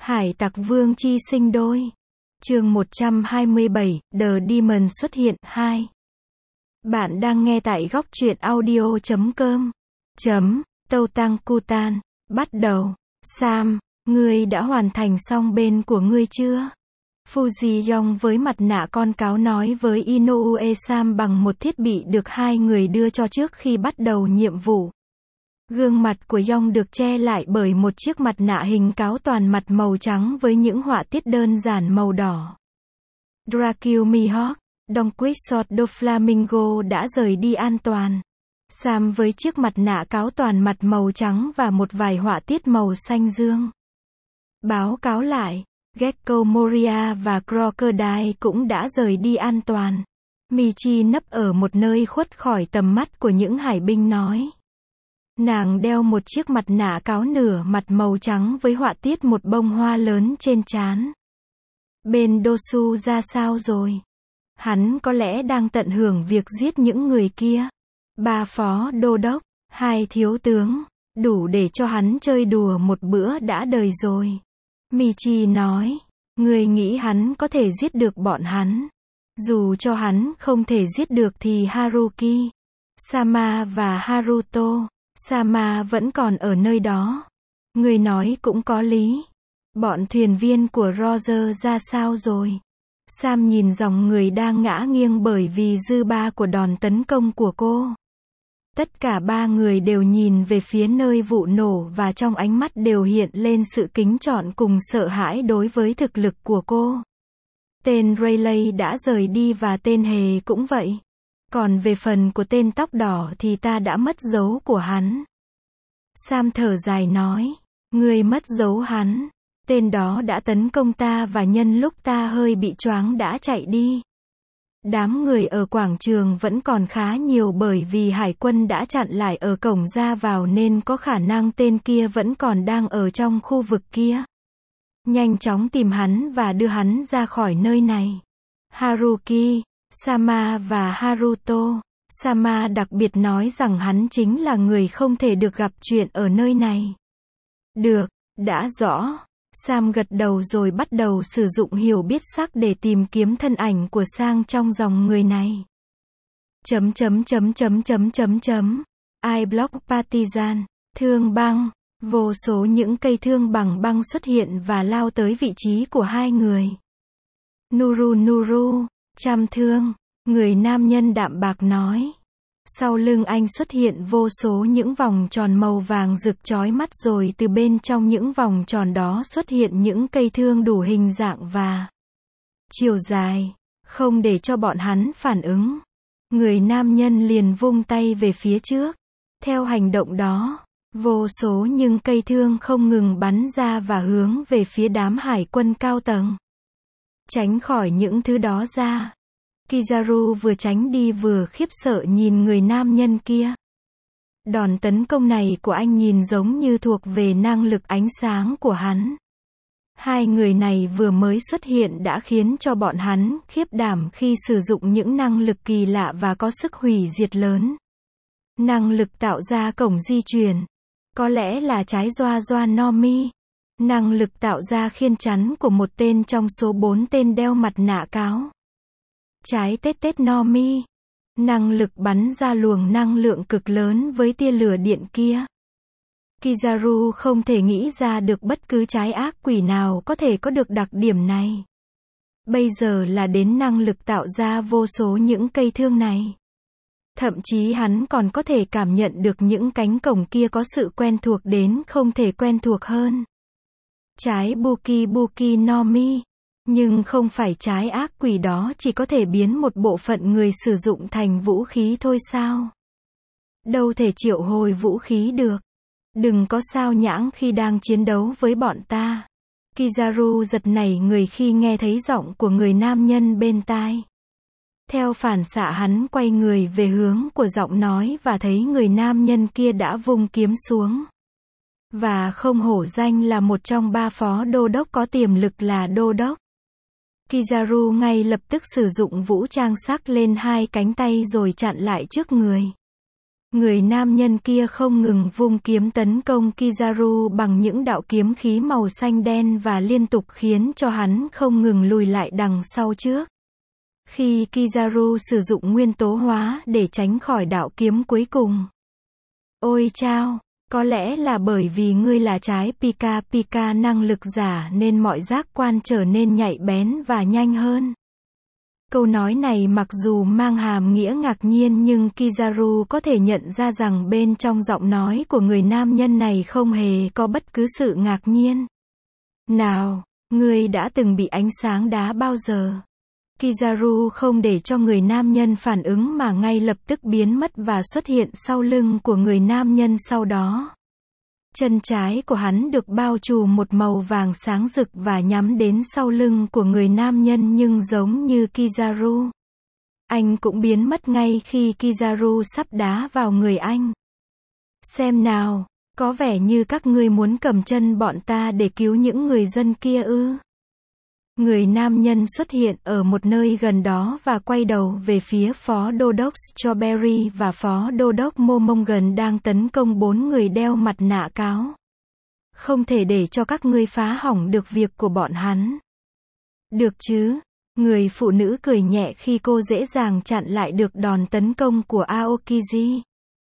Hải tặc vương chi sinh đôi. Chương 127, The Demon xuất hiện, 2. Bạn đang nghe tại góc truyện audio.com. Tâu Tăng Cutan. Bắt đầu. Sam, ngươi đã hoàn thành xong bên của ngươi chưa? Fuji Yong với mặt nạ con cáo nói với Inoue Sam bằng một thiết bị được hai người đưa cho trước khi bắt đầu nhiệm vụ. Gương mặt của Yong được che lại bởi một chiếc mặt nạ hình cáo toàn mặt màu trắng với những họa tiết đơn giản màu đỏ. Dracula Mihawk, Don Quixote do Flamingo đã rời đi an toàn. Sam với chiếc mặt nạ cáo toàn mặt màu trắng và một vài họa tiết màu xanh dương. Báo cáo lại, Gecko Moria và Crocodile cũng đã rời đi an toàn. Michi nấp ở một nơi khuất khỏi tầm mắt của những hải binh nói. Nàng đeo một chiếc mặt nạ cáo nửa mặt màu trắng với họa tiết một bông hoa lớn trên trán. Bên Dosu ra sao rồi? Hắn có lẽ đang tận hưởng việc giết những người kia. 3 phó đô đốc, 2 thiếu tướng, đủ để cho hắn chơi đùa một bữa đã đời rồi. Michi nói, người nghĩ hắn có thể giết được bọn hắn. Dù cho hắn không thể giết được thì Haruki, Sama và Haruto, Sama vẫn còn ở nơi đó. Người nói cũng có lý. Bọn thuyền viên của Roger ra sao rồi? Sam nhìn dòng người đang ngã nghiêng bởi vì dư ba của đòn tấn công của cô. Tất cả 3 người đều nhìn về phía nơi vụ nổ và trong ánh mắt đều hiện lên sự kính trọng cùng sợ hãi đối với thực lực của cô. Tên Rayleigh đã rời đi và tên Hề cũng vậy. Còn về phần của tên tóc đỏ thì ta đã mất dấu của hắn. Sam thở dài nói, ngươi mất dấu hắn. Tên đó đã tấn công ta và nhân lúc ta hơi bị choáng đã chạy đi. Đám người ở quảng trường vẫn còn khá nhiều bởi vì hải quân đã chặn lại ở cổng ra vào nên có khả năng tên kia vẫn còn đang ở trong khu vực kia. Nhanh chóng tìm hắn và đưa hắn ra khỏi nơi này. Haruki, Sama và Haruto. Sama đặc biệt nói rằng hắn chính là người không thể được gặp chuyện ở nơi này. Được, đã rõ. Sam gật đầu rồi bắt đầu sử dụng hiểu biết sắc để tìm kiếm thân ảnh của Sang trong dòng người này. iBlock Partizan, thương băng. Vô số những cây thương bằng băng xuất hiện và lao tới vị trí của hai người. Nuru, trăm thương. Người nam nhân đạm bạc nói. Sau lưng anh xuất hiện vô số những vòng tròn màu vàng rực chói mắt rồi từ bên trong những vòng tròn đó xuất hiện những cây thương đủ hình dạng và chiều dài, không để cho bọn hắn phản ứng. Người nam nhân liền vung tay về phía trước. Theo hành động đó, vô số những cây thương không ngừng bắn ra và hướng về phía đám hải quân cao tầng. Tránh khỏi những thứ đó ra. Kizaru vừa tránh đi vừa khiếp sợ nhìn người nam nhân kia. Đòn tấn công này của anh nhìn giống như thuộc về năng lực ánh sáng của hắn. Hai người này vừa mới xuất hiện đã khiến cho bọn hắn khiếp đảm khi sử dụng những năng lực kỳ lạ và có sức hủy diệt lớn. Năng lực tạo ra cổng di chuyển. Có lẽ là trái Doa Nomi. Năng lực tạo ra khiên chắn của một tên trong số 4 tên đeo mặt nạ cáo. Trái Tết Nomi. Năng lực bắn ra luồng năng lượng cực lớn với tia lửa điện kia. Kizaru không thể nghĩ ra được bất cứ trái ác quỷ nào có thể có được đặc điểm này. Bây giờ là đến năng lực tạo ra vô số những cây thương này. Thậm chí hắn còn có thể cảm nhận được những cánh cổng kia có sự quen thuộc đến không thể quen thuộc hơn. Trái Buki Nomi. Nhưng không phải trái ác quỷ đó chỉ có thể biến một bộ phận người sử dụng thành vũ khí thôi sao? Đâu thể triệu hồi vũ khí được. Đừng có sao nhãng khi đang chiến đấu với bọn ta. Kizaru giật nảy người khi nghe thấy giọng của người nam nhân bên tai. Theo phản xạ hắn quay người về hướng của giọng nói và thấy người nam nhân kia đã vung kiếm xuống. Và không hổ danh là một trong 3 phó đô đốc có tiềm lực là đô đốc. Kizaru ngay lập tức sử dụng vũ trang sắc lên 2 cánh tay rồi chặn lại trước người. Người nam nhân kia không ngừng vung kiếm tấn công Kizaru bằng những đạo kiếm khí màu xanh đen và liên tục khiến cho hắn không ngừng lùi lại đằng sau trước. Khi Kizaru sử dụng nguyên tố hóa để tránh khỏi đạo kiếm cuối cùng. Ôi chao, có lẽ là bởi vì ngươi là trái Pika Pika năng lực giả nên mọi giác quan trở nên nhạy bén và nhanh hơn. Câu nói này mặc dù mang hàm nghĩa ngạc nhiên nhưng Kizaru có thể nhận ra rằng bên trong giọng nói của người nam nhân này không hề có bất cứ sự ngạc nhiên. Nào, ngươi đã từng bị ánh sáng đá bao giờ? Kizaru không để cho người nam nhân phản ứng mà ngay lập tức biến mất và xuất hiện sau lưng của người nam nhân sau đó. Chân trái của hắn được bao trùm một màu vàng sáng rực và nhắm đến sau lưng của người nam nhân nhưng giống như Kizaru. Anh cũng biến mất ngay khi Kizaru sắp đá vào người anh. Xem nào, có vẻ như các ngươi muốn cầm chân bọn ta để cứu những người dân kia ư? Người nam nhân xuất hiện ở một nơi gần đó và quay đầu về phía Phó Đô đốc Strawberry và Phó Đô đốc Momongan đang tấn công 4 người đeo mặt nạ cáo. Không thể để cho các ngươi phá hỏng được việc của bọn hắn. Được chứ? Người phụ nữ cười nhẹ khi cô dễ dàng chặn lại được đòn tấn công của Aokiji.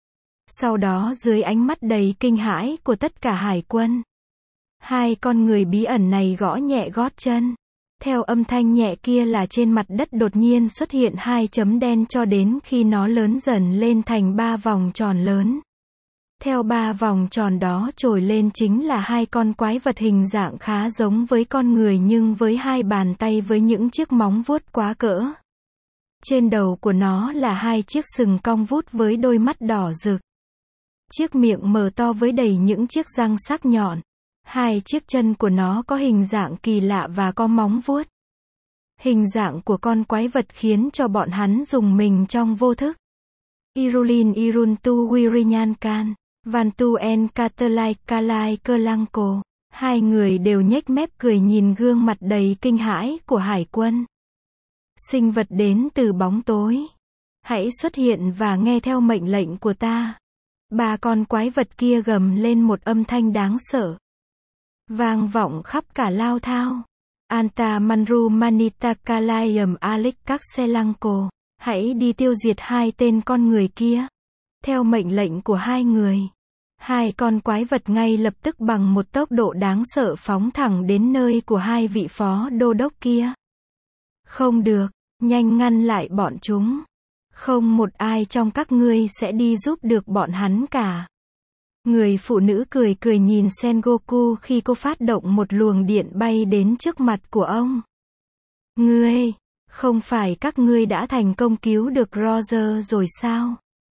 Sau đó dưới ánh mắt đầy kinh hãi của tất cả hải quân, hai con người bí ẩn này gõ nhẹ gót chân. Theo âm thanh nhẹ kia là trên mặt đất đột nhiên xuất hiện 2 chấm đen cho đến khi nó lớn dần lên thành 3 vòng tròn lớn. Theo 3 vòng tròn đó trồi lên chính là 2 con quái vật hình dạng khá giống với con người nhưng với 2 bàn tay với những chiếc móng vuốt quá cỡ. Trên đầu của nó là 2 chiếc sừng cong vút với đôi mắt đỏ rực. Chiếc miệng mở to với đầy những chiếc răng sắc nhọn. 2 chiếc chân của nó có hình dạng kỳ lạ và có móng vuốt. Hình dạng của con quái vật khiến cho bọn hắn rùng mình trong vô thức. Irulin Iruntu Wirinyankan, Vantu En Katerlai Kalai Kerlangko. Hai người đều nhếch mép cười nhìn gương mặt đầy kinh hãi của hải quân. Sinh vật đến từ bóng tối. Hãy xuất hiện và nghe theo mệnh lệnh của ta. 3 con quái vật kia gầm lên một âm thanh đáng sợ. Vang vọng khắp cả Lao Thao. Anta Manru Manita Kalayam Alik Kakselanko. Hãy đi tiêu diệt 2 tên con người kia. Theo mệnh lệnh của 2 người. 2 con quái vật ngay lập tức bằng một tốc độ đáng sợ phóng thẳng đến nơi của 2 vị phó đô đốc kia. Không được, nhanh ngăn lại bọn chúng. Không một ai trong các ngươi sẽ đi giúp được bọn hắn cả. Người phụ nữ cười cười nhìn Sengoku khi cô phát động một luồng điện bay đến trước mặt của ông. Ngươi, không phải các ngươi đã thành công cứu được Roger rồi sao?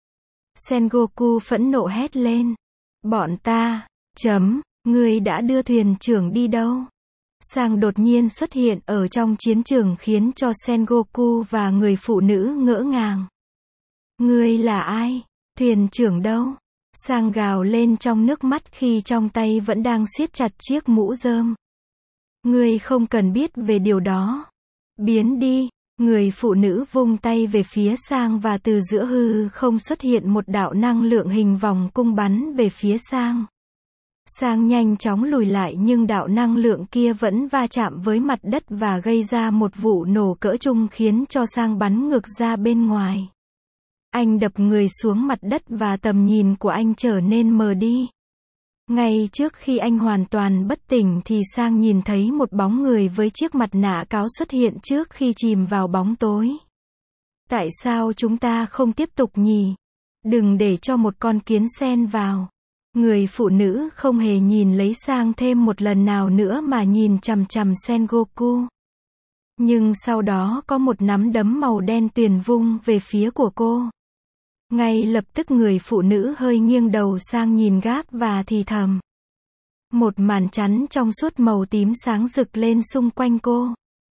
Sengoku phẫn nộ hét lên. Bọn ta, ngươi đã đưa thuyền trưởng đi đâu? Sang đột nhiên xuất hiện ở trong chiến trường khiến cho Sengoku và người phụ nữ ngỡ ngàng. Ngươi là ai? Thuyền trưởng đâu? Sang gào lên trong nước mắt khi trong tay vẫn đang siết chặt chiếc mũ rơm. Ngươi không cần biết về điều đó. Biến đi. Người phụ nữ vung tay về phía Sang và từ giữa hư không xuất hiện một đạo năng lượng hình vòng cung bắn về phía Sang. Sang nhanh chóng lùi lại nhưng đạo năng lượng kia vẫn va chạm với mặt đất và gây ra một vụ nổ cỡ trung khiến cho Sang bắn ngược ra bên ngoài. Anh đập người xuống mặt đất và tầm nhìn của anh trở nên mờ đi. Ngay trước khi anh hoàn toàn bất tỉnh thì Sang nhìn thấy một bóng người với chiếc mặt nạ cáo xuất hiện trước khi chìm vào bóng tối. Tại sao chúng ta không tiếp tục nhỉ? Đừng để cho một con kiến xen vào. Người phụ nữ không hề nhìn lấy Sang thêm một lần nào nữa mà nhìn chằm chằm Sengoku. Nhưng sau đó có một nắm đấm màu đen tuyền vung về phía của cô. Ngay lập tức người phụ nữ hơi nghiêng đầu sang nhìn Gáp và thì thầm. Một màn chắn trong suốt màu tím sáng rực lên xung quanh cô.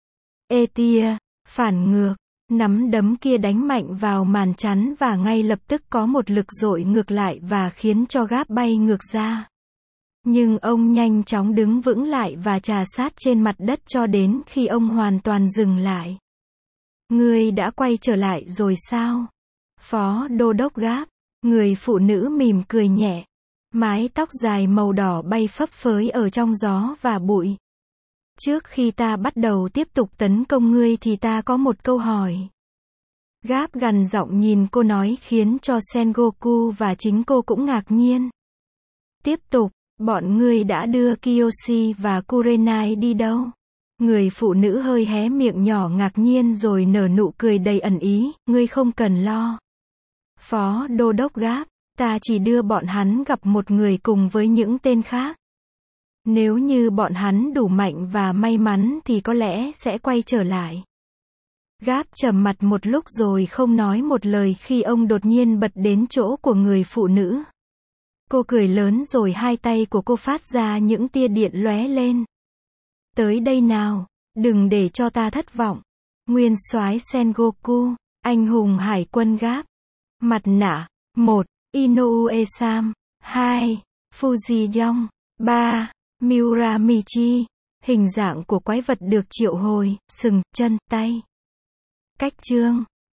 Ê tia, phản ngược, nắm đấm kia đánh mạnh vào màn chắn và ngay lập tức có một lực dội ngược lại và khiến cho Gáp bay ngược ra. Nhưng ông nhanh chóng đứng vững lại và trà sát trên mặt đất cho đến khi ông hoàn toàn dừng lại. Ngươi đã quay trở lại rồi sao? Phó Đô đốc Gáp. Người phụ nữ mỉm cười nhẹ. Mái tóc dài màu đỏ bay phấp phới ở trong gió và bụi. Trước khi ta bắt đầu tiếp tục tấn công ngươi thì ta có một câu hỏi. Gáp gằn giọng nhìn cô nói khiến cho Sengoku và chính cô cũng ngạc nhiên. Tiếp tục, bọn ngươi đã đưa Kiyoshi và Kurenai đi đâu? Người phụ nữ hơi hé miệng nhỏ ngạc nhiên rồi nở nụ cười đầy ẩn ý, ngươi không cần lo. Phó Đô đốc Gáp, ta chỉ đưa bọn hắn gặp một người cùng với những tên khác. Nếu như bọn hắn đủ mạnh và may mắn thì có lẽ sẽ quay trở lại. Gáp trầm mặt một lúc rồi không nói một lời khi ông đột nhiên bật đến chỗ của người phụ nữ. Cô cười lớn rồi hai tay của cô phát ra những tia điện lóe lên. Tới đây nào, đừng để cho ta thất vọng. Nguyên soái Sengoku, anh hùng hải quân Gáp. Mặt nạ, 1. Inoue Sam, 2. Fuji Yong, 3. Miura Michi. Hình dạng của quái vật được triệu hồi, sừng, chân, tay. Cách chương